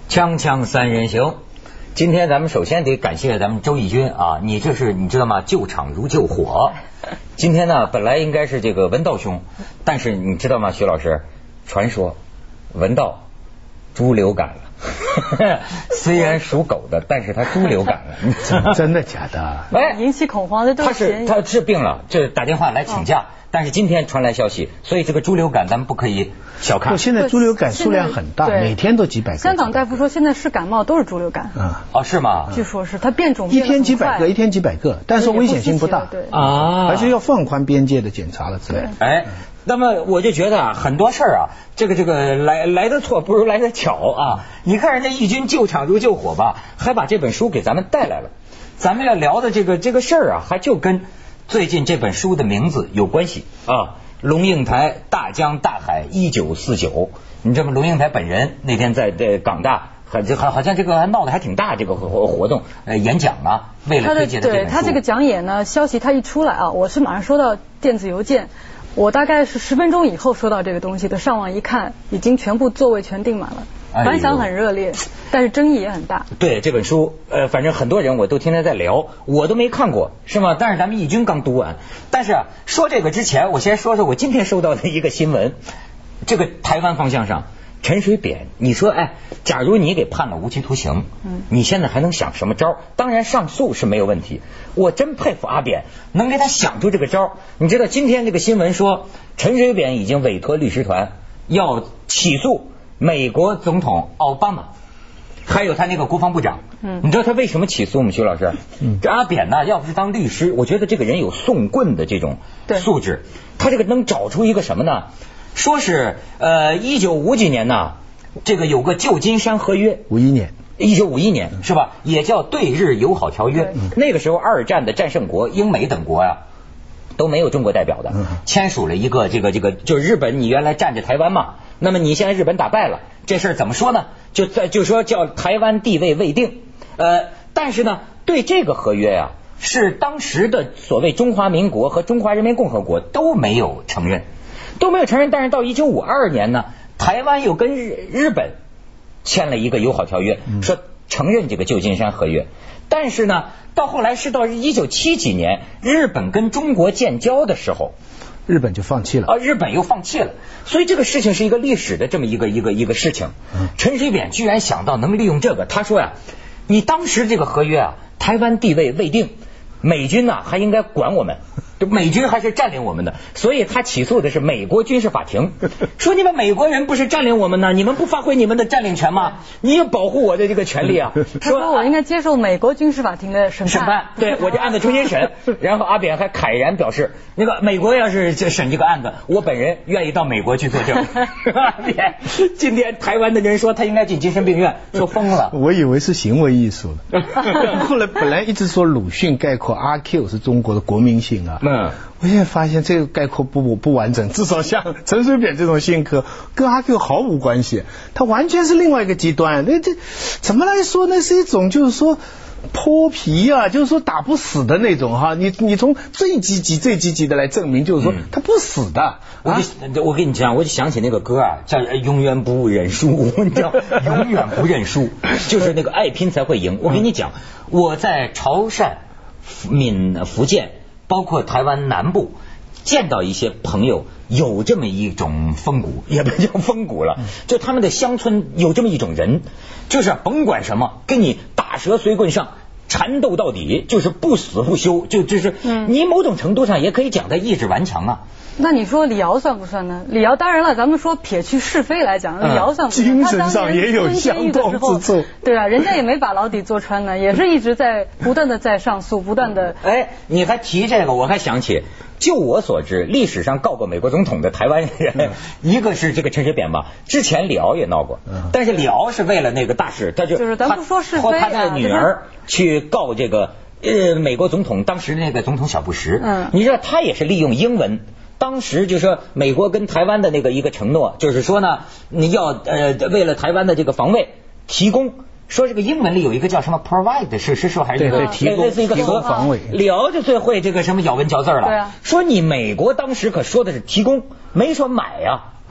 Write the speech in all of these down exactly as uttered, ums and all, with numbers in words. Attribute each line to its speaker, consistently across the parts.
Speaker 1: 锵锵三人行，今天咱们首先得感谢咱们周轶君啊，你这是你知道吗？救场如救火。今天呢，本来应该是这个文道兄，但是你知道吗，徐老师，传说文道猪流感了。虽然属狗的，但是他猪流感了。
Speaker 2: 真的假的？
Speaker 1: 哎，
Speaker 3: 引起恐慌的都
Speaker 1: 是他是他治病了，这打电话来请假。哦，但是今天传来消息，所以这个猪流感咱们不可以小看。
Speaker 2: 现在猪流感数量很大，每天都几百个。
Speaker 3: 香港大夫说，现在是感冒都是猪流感。
Speaker 2: 嗯，
Speaker 1: 哦，是吗？
Speaker 3: 据说是它变种
Speaker 2: 一天几百个，一天几百个，但是危险性不大。
Speaker 3: 对
Speaker 1: 啊，
Speaker 2: 而且要放宽边界的检查了之类的。
Speaker 1: 哎，那么我就觉得啊，很多事儿啊，这个这个来来得错不如来得巧啊。你看人家轶君救场如救火吧，还把这本书给咱们带来了。咱们要聊的这个这个事儿啊，还就跟最近这本书的名字有关系啊。龙应台大江大海一九四九，你知道吗？龙应台本人那天在在港大，好好好像这个闹得还挺大，这个活活动呃演讲啊，为了推荐的这本书。
Speaker 3: 对他这个讲演呢，消息他一出来啊，我是马上收到电子邮件，我大概是十分钟以后收到这个东西的，上网一看，已经全部座位全订满了，反响很热烈，但是争议也很大。
Speaker 1: 对这本书，呃，反正很多人我都天天在聊，我都没看过，是吗？但是咱们轶君刚读完。但是啊，说这个之前，我先说说我今天收到的一个新闻，这个台湾方向上，陈水扁，你说，哎，假如你给判了无期徒刑，嗯，你现在还能想什么招？当然上诉是没有问题，我真佩服阿扁，能给他想出这个招。你知道今天这个新闻说，陈水扁已经委托律师团要起诉美国总统奥巴马，还有他那个国防部长。嗯，你知道他为什么起诉吗？徐老师，嗯，这阿扁呢，要不是当律师，我觉得这个人有送棍的这种素质，他这个能找出一个什么呢？说是呃，一九五几年呢，这个有个旧金山合约，
Speaker 2: 五一年，
Speaker 1: 一九五一年是吧？也叫对日友好条约。那个时候，二战的战胜国英美等国呀、啊。都没有中国代表的，签署了一个这个这个，就是日本，你原来占着台湾嘛，那么你现在日本打败了，这事儿怎么说呢？就在就说叫台湾地位未定，呃，但是呢，对这个合约呀、啊，是当时的所谓中华民国和中华人民共和国都没有承认，都没有承认。但是到一九五二年呢，台湾又跟日日本签了一个友好条约，说承认这个旧金山合约。但是呢，到后来是到一九七几年，日本跟中国建交的时候，
Speaker 2: 日本就放弃了
Speaker 1: 啊，日本又放弃了。所以这个事情是一个历史的这么一个一个一个事情。陈水扁居然想到能利用这个，他说呀，你当时这个合约啊，台湾地位未定，美军呐、啊、还应该管我们。美军还是占领我们的，所以他起诉的是美国军事法庭，说你们美国人不是占领我们呢，你们不发挥你们的占领权吗？你要保护我的这个权利啊！
Speaker 3: 他说我应该接受美国军事法庭的审判，
Speaker 1: 审判，对，我这案子重新审。然后阿扁还慨然表示，那个美国要是审这个案子，我本人愿意到美国去作证。阿扁，今天台湾的人说他应该进精神病院，说疯了。
Speaker 2: 我以为是行为艺术的，后来本来一直说鲁迅概括阿 Q 是中国的国民性啊。嗯，我现在发现这个概括不不完整，至少像陈水扁这种性格跟阿 Q 毫无关系，他完全是另外一个极端。那这怎么来说呢？是一种就是说泼皮啊，就是说打不死的那种哈。你你从最积极最积极的来证明，就是说他不死的。
Speaker 1: 我就、啊、我跟你讲，我就想起那个歌啊，叫永远不认输，你知道，永远不认输，就是那个爱拼才会赢。我跟你讲，我在潮汕、闽福建，包括台湾南部，见到一些朋友有这么一种风骨，也不叫风骨了，就他们的乡村有这么一种人，就是甭管什么，跟你打蛇随棍上，缠斗到底，就是不死不休，就就是你某种程度上也可以讲他意志顽强啊。
Speaker 3: 那你说李敖算不算呢？李敖当然了，咱们说撇去是非来讲，李敖算不算？
Speaker 2: 精神上也有相同之处。
Speaker 3: 对啊，人家也没把牢底坐穿呢，也是一直在不断的在上诉，不断的。
Speaker 1: 哎，你还提这个，我还想起，就我所知，历史上告过美国总统的台湾人，嗯、一个是这个陈水扁吧，之前李敖也闹过，嗯、但是李敖是为了那个大事，他就
Speaker 3: 就是咱不说是非、啊，
Speaker 1: 他的女儿去告这个呃美国总统，当时那个总统小布什，嗯，你知道他也是利用英文。当时就说美国跟台湾的那个一个承诺，就是说呢，你要呃为了台湾的这个防卫提供，说这个英文里有一个叫什么 provide 是是说还是
Speaker 2: 对对提供
Speaker 1: 类似一个
Speaker 2: 提供防卫。
Speaker 1: 李敖就最会这个什么咬文嚼字了，
Speaker 3: 对啊，
Speaker 1: 说你美国当时可说的是提供，没说买呀、啊。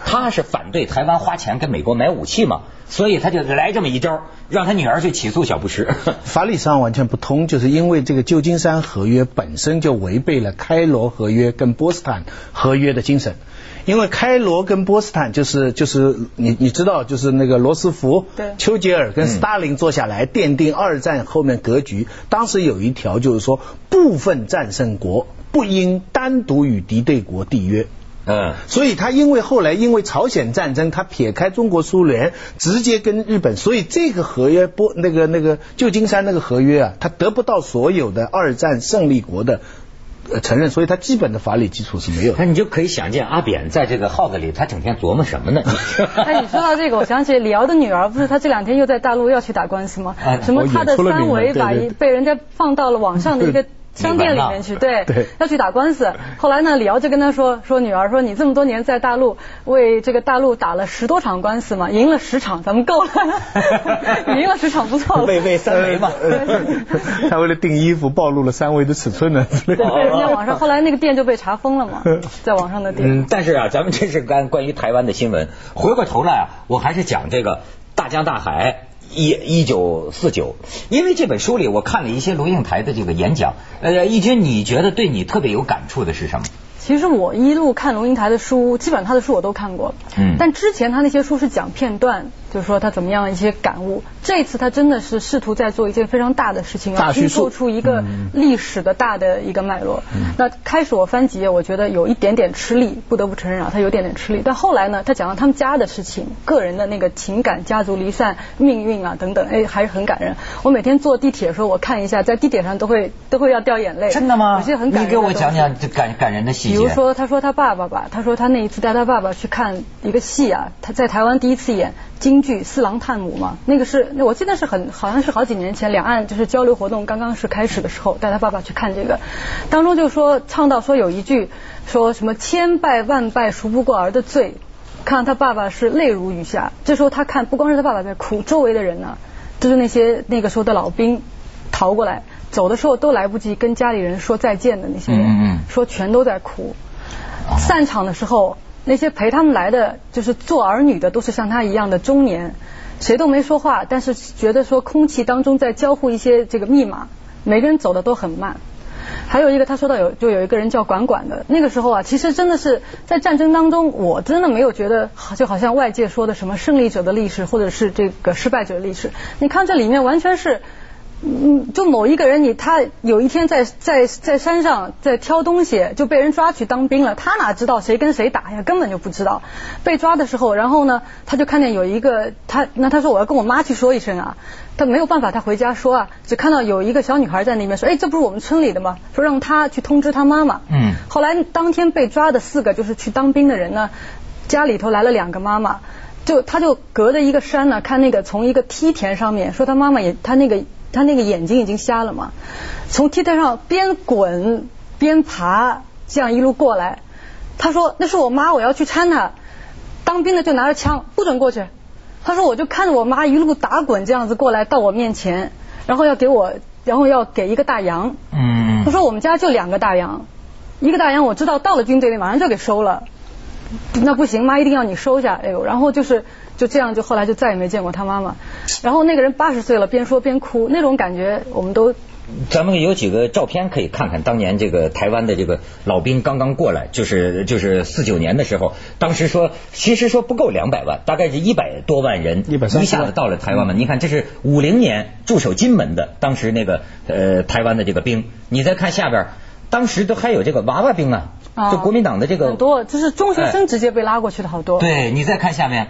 Speaker 1: 他是反对台湾花钱跟美国买武器嘛，所以他就来这么一招，让他女儿去起诉小布什。
Speaker 2: 法理上完全不通，就是因为这个旧金山合约本身就违背了开罗合约跟波茨坦合约的精神。因为开罗跟波茨坦就是就是你你知道就是那个罗斯福、丘吉尔跟斯大林坐下来奠定二战后面格局，当时有一条就是说部分战胜国不应单独与敌对国缔约。嗯，所以他因为后来因为朝鲜战争，他撇开中国苏联，直接跟日本，所以这个合约波那个那个旧金山那个合约啊，他得不到所有的二战胜利国的呃承认，所以他基本的法理基础是没有的。
Speaker 1: 那你就可以想见阿扁在这个号子里，他整天琢磨什么呢？
Speaker 3: 哎，你说到这个，我想起李敖的女儿，不是他这两天又在大陆要去打官司吗？啊、什么他的三维把一被人家放到了网上的一个商店里面去，对，对，要去打官司。后来呢，李敖就跟他说，说女儿说你这么多年在大陆为这个大陆打了十多场官司嘛，赢了十场，咱们够了，赢了十场不错了。
Speaker 1: 为为三维嘛，
Speaker 2: 他为了订衣服暴露了三维的尺寸呢。
Speaker 3: 对，人家网上后来那个店就被查封了嘛，在网上的店。
Speaker 1: 嗯，但是啊，咱们这是关关于台湾的新闻。回过头来啊，我还是讲这个大江大海。一一九四九，因为这本书里我看了一些龙应台的这个演讲，呃，义军你觉得对你特别有感触的是什么？
Speaker 3: 其实我一路看龙应台的书，基本上他的书我都看过，嗯，但之前他那些书是讲片段，就是说他怎么样一些感悟。这次他真的是试图在做一件非常大的事情，要拼凑出一个历史的大的一个脉络。嗯、那开始我翻几页，我觉得有一点点吃力，不得不承认啊，他有点点吃力。但后来呢，他讲到他们家的事情，个人的那个情感、家族离散、命运啊等等，哎，还是很感人。我每天坐地铁的时候，我看一下，在地铁上都会都会要掉眼泪。
Speaker 1: 真的吗？
Speaker 3: 有些很感人的。
Speaker 1: 你给我讲讲这感感人的细节。
Speaker 3: 比如说，他说他爸爸吧，他说他那一次带他爸爸去看一个戏啊，他在台湾第一次演京剧《四郎探母》嘛，那个是我记得是很好像是好几年前，两岸就是交流活动刚刚是开始的时候，带他爸爸去看这个，当中就说唱到说有一句说什么千拜万拜赎不过儿的罪，看到他爸爸是泪如雨下。这时候他看不光是他爸爸在哭，周围的人呢，就是那些那个时候的老兵逃过来，走的时候都来不及跟家里人说再见的那些人，嗯嗯说全都在哭。散场的时候，那些陪他们来的就是做儿女的都是像他一样的中年，谁都没说话，但是觉得说空气当中在交互一些这个密码，每个人走的都很慢。还有一个他说到有就有一个人叫管管的，那个时候啊，其实真的是在战争当中，我真的没有觉得就好像外界说的什么胜利者的历史或者是这个失败者的历史，你看这里面完全是嗯，就某一个人你他有一天在在在山上在挑东西就被人抓去当兵了，他哪知道谁跟谁打呀，根本就不知道。被抓的时候，然后呢他就看见有一个他那他说我要跟我妈去说一声啊，他没有办法他回家说啊，只看到有一个小女孩在那边说，哎，这不是我们村里的吗？说让他去通知他妈妈。嗯，后来当天被抓的四个就是去当兵的人呢，家里头来了两个妈妈，就他就隔着一个山呢看那个从一个梯田上面，说他妈妈也他那个他那个眼睛已经瞎了嘛，从梯田上边滚边爬这样一路过来，他说那是我妈，我要去搀她，当兵的就拿着枪不准过去，他说我就看着我妈一路打滚这样子过来到我面前，然后要给我然后要给一个大洋，嗯，他说我们家就两个大洋，一个大洋我知道到了军队里马上就给收了，那不行，妈一定要你收下，哎呦，然后就是就这样，就后来就再也没见过他妈妈。然后那个人八十岁了，边说边哭，那种感觉我们都。
Speaker 1: 咱们有几个照片可以看看，当年这个台湾的这个老兵刚刚过来，就是就是四九年的时候，当时说其实说不够两百万，大概是一百多万人，一百三十万一下子到了台湾嘛。嗯、你看这是五零年驻守金门的，当时那个呃台湾的这个兵，你再看下边，当时都还有这个娃娃兵啊。就国民党的这个
Speaker 3: 很多，就是中学生直接被拉过去的好多。
Speaker 1: 对，你再看下面，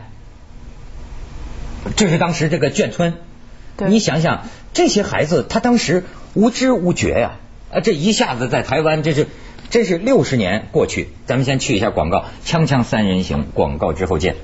Speaker 1: 这是当时这个眷村。你想想，这些孩子他当时无知无觉呀，啊，这一下子在台湾，这是这是六十年过去。咱们先去一下广告，锵锵三人行，广告之后见。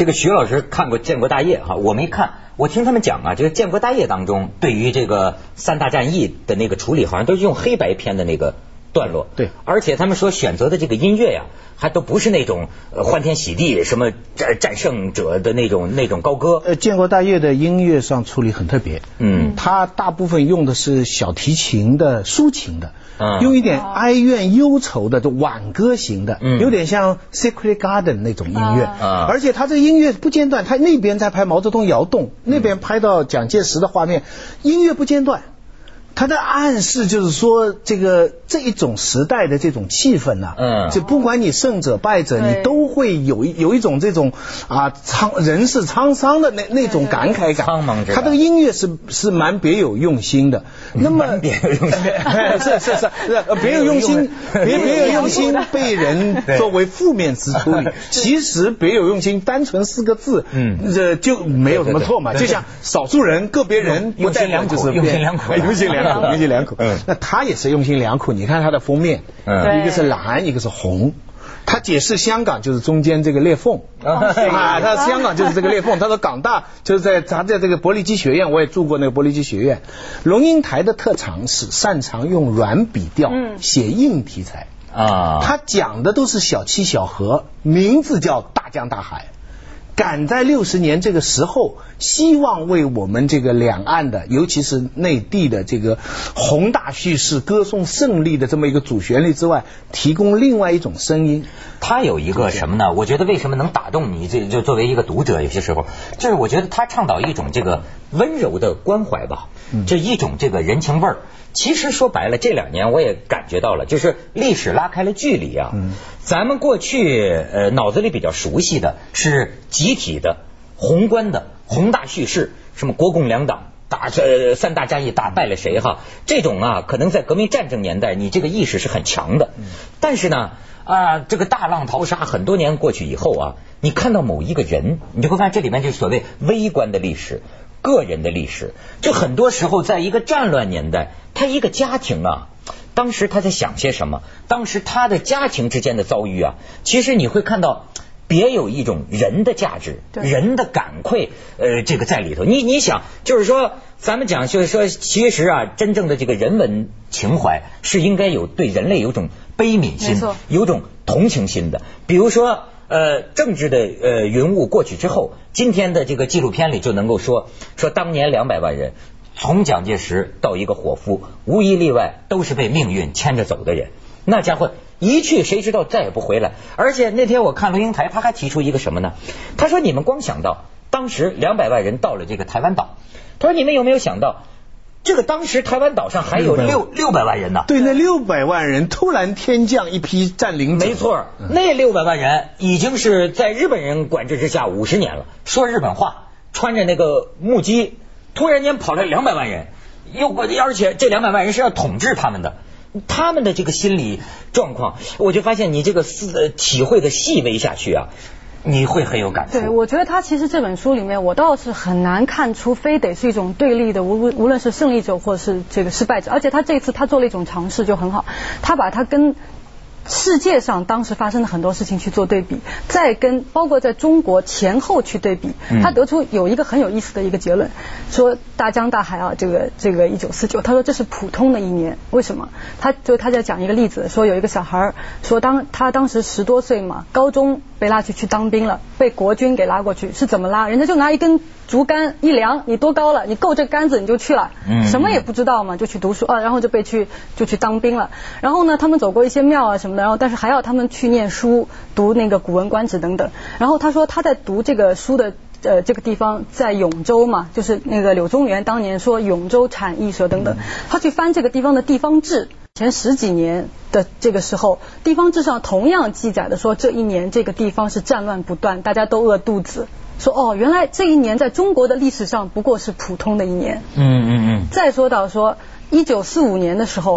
Speaker 1: 这个徐老师看过《建国大业》哈，我没看，我听他们讲啊，这个《建国大业》当中对于这个三大战役的那个处理，好像都是用黑白片的那个段落。
Speaker 2: 对，
Speaker 1: 而且他们说选择的这个音乐呀，还都不是那种呃欢天喜地什么战战胜者的那种那种高歌。
Speaker 2: 呃，《建国大业》的音乐上处理很特别，
Speaker 1: 嗯，
Speaker 2: 它大部分用的是小提琴的抒情的。
Speaker 1: 嗯，
Speaker 2: 用一点哀怨忧愁的这挽歌型的，嗯，有点像 Secret Garden 那种音乐，啊，而且他这个音乐不间断，他那边在拍毛泽东窑洞，那边拍到蒋介石的画面，音乐不间断。他的暗示就是说，这个这一种时代的这种气氛呐，嗯，就不管你胜者败者，你都会有一有一种这种啊沧人世沧桑的那那种感慨感。
Speaker 1: 苍茫之感。
Speaker 2: 他这个音乐是是蛮别有用心的。那么
Speaker 1: 别有用心，
Speaker 2: 是是是是别有用心，别别有用心被人作为负面词处理。其实别有用心，单纯四个字，嗯，这就没有什么错嘛。就像少数人、个别人，
Speaker 1: 用心良苦，用心良苦，
Speaker 2: 用心良苦。用心良苦，嗯，那他也是用心良苦。你看他的封面，嗯，一个是蓝，一个是红。他解释香港就是中间这个裂缝啊，他香港就是这个裂缝。他说港大就是在他在这个玻璃基学院，我也住过那个玻璃基学院。龙应台的特长是擅长用软笔调写硬题材啊，他讲的都是小七小河，名字叫大江大海。赶在六十年这个时候，希望为我们这个两岸的，尤其是内地的这个宏大叙事、歌颂胜利的这么一个主旋律之外，提供另外一种声音。
Speaker 1: 他有一个什么呢？我觉得为什么能打动你？这就作为一个读者，有些时候就是我觉得他倡导一种这个温柔的关怀吧，就一种这个人情味儿。其实说白了，这两年我也感觉到了，就是历史拉开了距离啊。嗯，咱们过去呃脑子里比较熟悉的是集体的、宏观的、宏大叙事，什么国共两党打呃三大战役打败了谁哈，这种啊可能在革命战争年代你这个意识是很强的。但是呢啊这个大浪淘沙很多年过去以后啊，你看到某一个人，你就会发现这里面就是所谓微观的历史。个人的历史，就很多时候在一个战乱年代，他一个家庭啊，当时他在想些什么，当时他的家庭之间的遭遇啊，其实你会看到别有一种人的价值，人的感慨，呃，这个在里头。你你想，就是说，咱们讲，就是说，其实啊，真正的这个人文情怀是应该有对人类有种悲悯心，有种同情心的。比如说。呃，政治的呃云雾过去之后，今天的这个纪录片里就能够说说当年两百万人，从蒋介石到一个伙夫，无一例外都是被命运牵着走的人。那家伙一去，谁知道再也不回来。而且那天我看龙应台，他还提出一个什么呢？他说你们光想到当时两百万人到了这个台湾岛，他说你们有没有想到？这个当时台湾岛上还有六六百万人呢。
Speaker 2: 对，那六百万人突然天降一批占领者。
Speaker 1: 没错，那六百万人已经是在日本人管制之下五十年了，说日本话，穿着那个木屐，突然间跑来两百万人，又而且这两百万人是要统治他们的。他们的这个心理状况，我就发现你这个思体会的细微下去啊。你会很有感触。
Speaker 3: 对，我觉得他其实这本书里面，我倒是很难看出非得是一种对立的，无无论是胜利者或是这个失败者。而且他这次他做了一种尝试就很好，他把他跟世界上当时发生的很多事情去做对比，再跟包括在中国前后去对比，他得出有一个很有意思的一个结论，说大江大海啊，这个这个一九四九，他说这是普通的一年，为什么？他就他在讲一个例子，说有一个小孩说当他当时十多岁嘛，高中被拉去去当兵了，被国军给拉过去，是怎么拉？人家就拿一根竹竿一量，你多高了，你够这杆子你就去了，什么也不知道嘛，就去读书啊，然后就被去就去当兵了。然后呢，他们走过一些庙啊什么的，然后但是还要他们去念书，读那个《古文观止》等等。然后他说他在读这个书的呃这个地方在永州嘛，就是那个柳宗元当年说永州产义社等等，他去翻这个地方的地方志。前十几年的这个时候，地方志上同样记载的说，这一年这个地方是战乱不断，大家都饿肚子。说哦，原来这一年在中国的历史上不过是普通的一年。嗯嗯嗯。再说到说一九四五年的时候，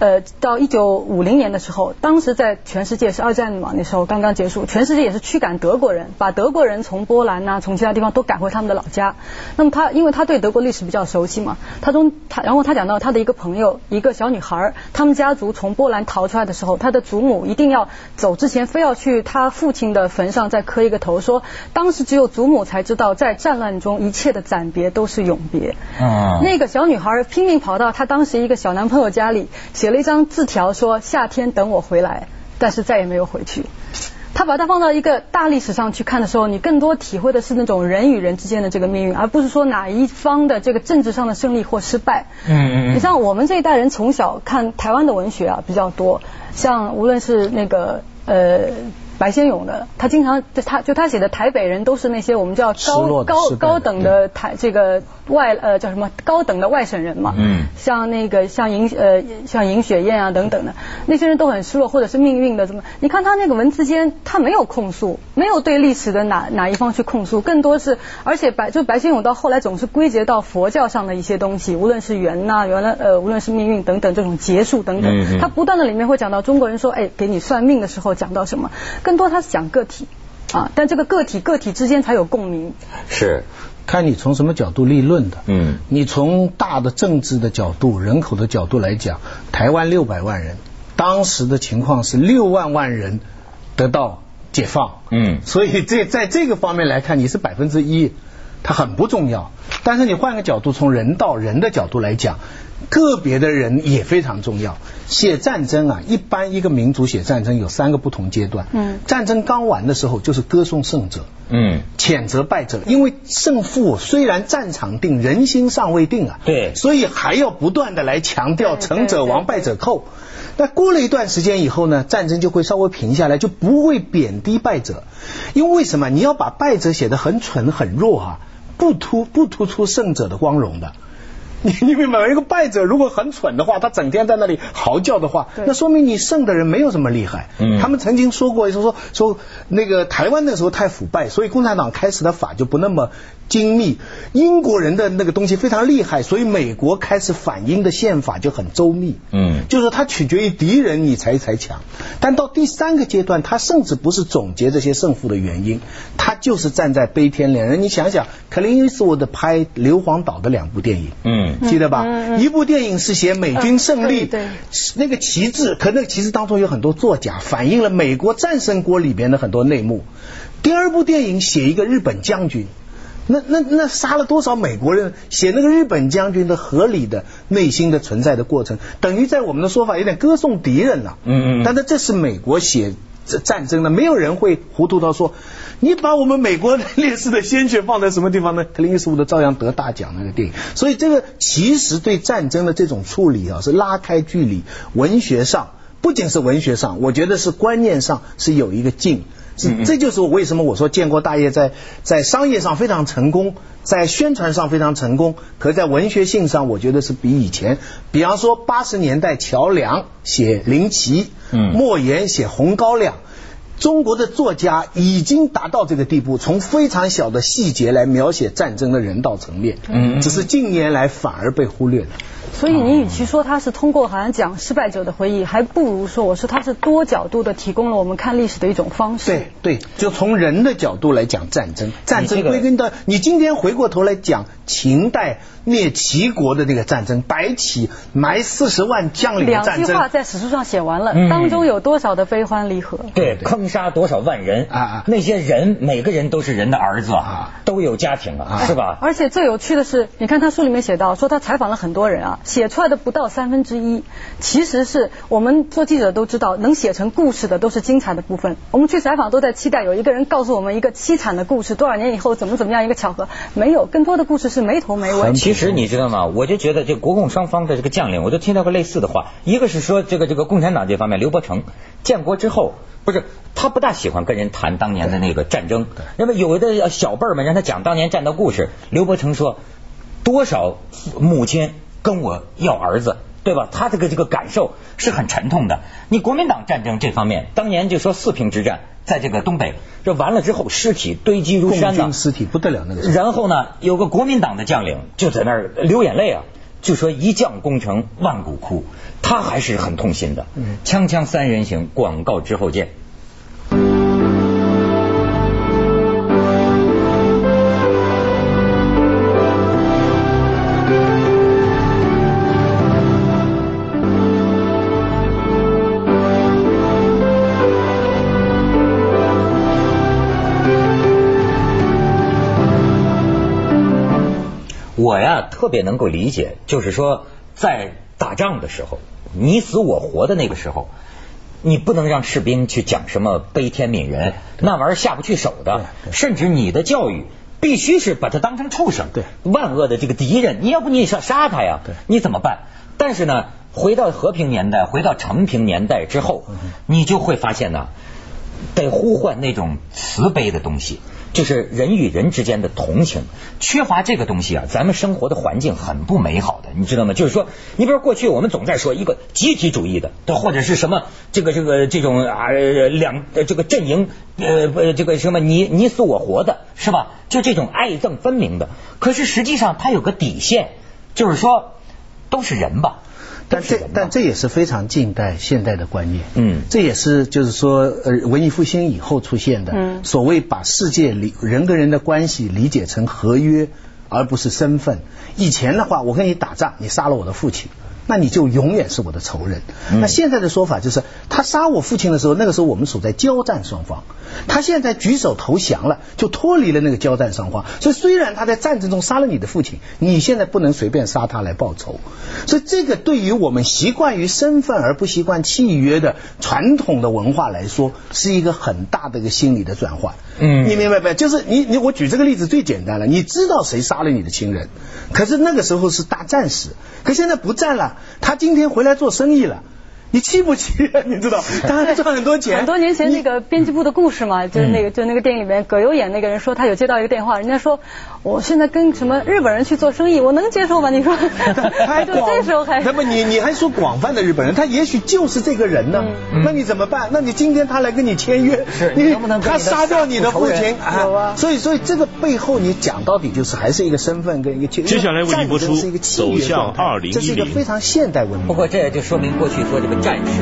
Speaker 3: 呃，到一九五零年的时候，当时在全世界是二战嘛，那时候刚刚结束，全世界也是驱赶德国人，把德国人从波兰呐、啊，从其他地方都赶回他们的老家。那么他因为他对德国历史比较熟悉嘛，他中他然后他讲到他的一个朋友，一个小女孩，他们家族从波兰逃出来的时候，他的祖母一定要走之前非要去他父亲的坟上再磕一个头，说当时只有祖母才知道，在战乱中一切的暂别都是永别。嗯，那个小女孩拼命跑到她当时一个小男朋友家里，写了一张字条说夏天等我回来，但是再也没有回去。他把它放到一个大历史上去看的时候，你更多体会的是那种人与人之间的这个命运，而不是说哪一方的这个政治上的胜利或失败。嗯嗯。你像我们这一代人从小看台湾的文学啊比较多，像无论是那个呃白先勇的，他经常他就他写的台北人都是那些我们叫高高高等的台这个外呃叫什么高等的外省人嘛，嗯，像那个像尹呃像尹雪燕啊等等的那些人都很失落，或者是命运的怎么？你看他那个文字间，他没有控诉，没有对历史的哪哪一方去控诉，更多是而且白就白先勇到后来总是归结到佛教上的一些东西，无论是缘呐、啊，原来呃无论是命运等等这种结束等等，嗯、他不断的里面会讲到中国人说哎给你算命的时候讲到什么。更多他是讲个体啊，但这个个体个体之间才有共鸣。
Speaker 2: 是，看你从什么角度立论的。嗯，你从大的政治的角度、人口的角度来讲，台湾六百万人，当时的情况是六万万人得到解放。嗯，所以这在这个方面来看，你是百分之一，它很不重要。但是你换个角度，从人到人的角度来讲，个别的人也非常重要。写战争啊，一般一个民族写战争有三个不同阶段。嗯，战争刚完的时候就是歌颂胜者，嗯，谴责败者，因为胜负虽然战场定，人心尚未定啊。对，所以还要不断的来强调成者亡，败者寇。那过了一段时间以后呢，战争就会稍微平下来，就不会贬低败者。因为为什么？你要把败者写得很蠢很弱啊，不突不突出胜者的光荣的。你你明白吗？一个败者如果很蠢的话，他整天在那里嚎叫的话，那说明你胜的人没有这么厉害。嗯，他们曾经说过，说说说那个台湾那时候太腐败，所以共产党开始的法就不那么精密。英国人的那个东西非常厉害，所以美国开始反英的宪法就很周密。嗯，就是它取决于敌人你才才强。但到第三个阶段，他甚至不是总结这些胜负的原因，他就是站在悲天悯人。你想想，克林伊斯伍德拍《硫磺岛》的两部电影，嗯。记得吧、嗯嗯？一部电影是写美军胜利，嗯、对对那个旗帜，可那个旗帜当中有很多作假，反映了美国战胜国里边的很多内幕。第二部电影写一个日本将军，那那那杀了多少美国人，写那个日本将军的合理的内心的存在的过程，等于在我们的说法有点歌颂敌人了。嗯嗯。但是这是美国写战争的，没有人会糊涂到说你把我们美国烈士的鲜血放在什么地方呢？克林伊斯伍德照样得大奖那个电影。所以这个其实对战争的这种处理啊，是拉开距离，文学上不仅是文学上，我觉得是观念上是有一个进。是，这就是为什么我说建国大业在在商业上非常成功，在宣传上非常成功，可在文学性上我觉得是比以前，比方说八十年代乔梁写林奇，嗯，莫言写红高粱，中国的作家已经达到这个地步，从非常小的细节来描写战争的人道层面，嗯，只是近年来反而被忽略了。
Speaker 3: 所以你与其说他是通过好像讲失败者的回忆，还不如说我说他是多角度的提供了我们看历史的一种方式。
Speaker 2: 对对，就从人的角度来讲战争，战争归根到你今天回过头来讲秦代灭齐国的那个战争，白起埋四十万将领的战争，
Speaker 3: 两句话在史书上写完了，嗯、当中有多少的悲欢离合？
Speaker 1: 对，坑杀多少万人啊啊！那些人每个人都是人的儿子啊，都有家庭啊，啊是吧？
Speaker 3: 而且最有趣的是，你看他书里面写到，说他采访了很多人啊。写出来的不到三分之一，其实是我们做记者都知道，能写成故事的都是精彩的部分。我们去采访都在期待有一个人告诉我们一个凄惨的故事，多少年以后怎么怎么样一个巧合，没有，更多的故事是没头没尾。
Speaker 1: 其实你知道吗？我就觉得这国共双方的这个将领，我都听到过类似的话。一个是说这个这个共产党这方面，刘伯承建国之后，不是他不大喜欢跟人谈当年的那个战争，那么有的小辈儿们让他讲当年战斗故事，刘伯承说多少母亲跟我要儿子，对吧？他这个这个感受是很沉痛的。你国民党战争这方面，当年就说四平之战，在这个东北，这完了之后，尸体堆积如山呢，
Speaker 2: 尸体不得了那个。
Speaker 1: 然后呢，有个国民党的将领就在那儿流眼泪啊， 就说一将功成万骨枯，他还是很痛心的。锵锵三人行，广告之后见。我呀特别能够理解，就是说在打仗的时候，你死我活的那个时候，你不能让士兵去讲什么悲天悯人，那玩意儿下不去手的。甚至你的教育必须是把他当成畜生，对，万恶的这个敌人，你要不你想杀他呀，你怎么办？但是呢，回到和平年代，回到成平年代之后，你就会发现呢，得呼唤那种慈悲的东西。就是人与人之间的同情，缺乏这个东西啊，咱们生活的环境很不美好的，你知道吗？就是说，你比如过去我们总在说一个集体主义的，或者是什么这个这个这种啊两这个阵营呃这个什么你你死我活的，是吧？就这种爱憎分明的。可是实际上它有个底线，就是说都是人吧。
Speaker 2: 但这但这也是非常近代现代的观念，嗯，这也是就是说呃文艺复兴以后出现的，嗯，所谓把世界理人跟人的关系理解成合约而不是身份。以前的话，我跟你打仗，你杀了我的父亲，那你就永远是我的仇人。嗯、那现在的说法就是，他杀我父亲的时候，那个时候我们处在交战双方。他现在举手投降了，就脱离了那个交战双方。所以虽然他在战争中杀了你的父亲，你现在不能随便杀他来报仇。所以这个对于我们习惯于身份而不习惯契约的传统的文化来说，是一个很大的一个心理的转换。嗯，你明白没？就是你你我举这个例子最简单了，你知道谁杀了你的亲人，可是那个时候是大战时，可现在不战了，他今天回来做生意了。你气不气？你知道，他还赚很多钱。
Speaker 3: 很多年前那个编辑部的故事嘛，就是那个就那个电影里面，葛优演那个人说，他有接到一个电话，人家说我现在跟什么日本人去做生意，我能接受吗？你说，
Speaker 2: 还
Speaker 3: 就这时候还……
Speaker 2: 那么你你还说广泛的日本人，他也许就是这个人呢？嗯、那你怎么办？那你今天他来跟你签约，
Speaker 1: 是
Speaker 2: 你
Speaker 1: 能不能
Speaker 2: 他杀掉你的父亲？
Speaker 3: 有啊。
Speaker 2: 所以所以这个背后你讲到底就是还是一个身份跟一个契约。
Speaker 4: 接下来为您播出走向二零一零，
Speaker 2: 这是一个非常现代文明。
Speaker 1: 不过这也就说明过去说这个战士。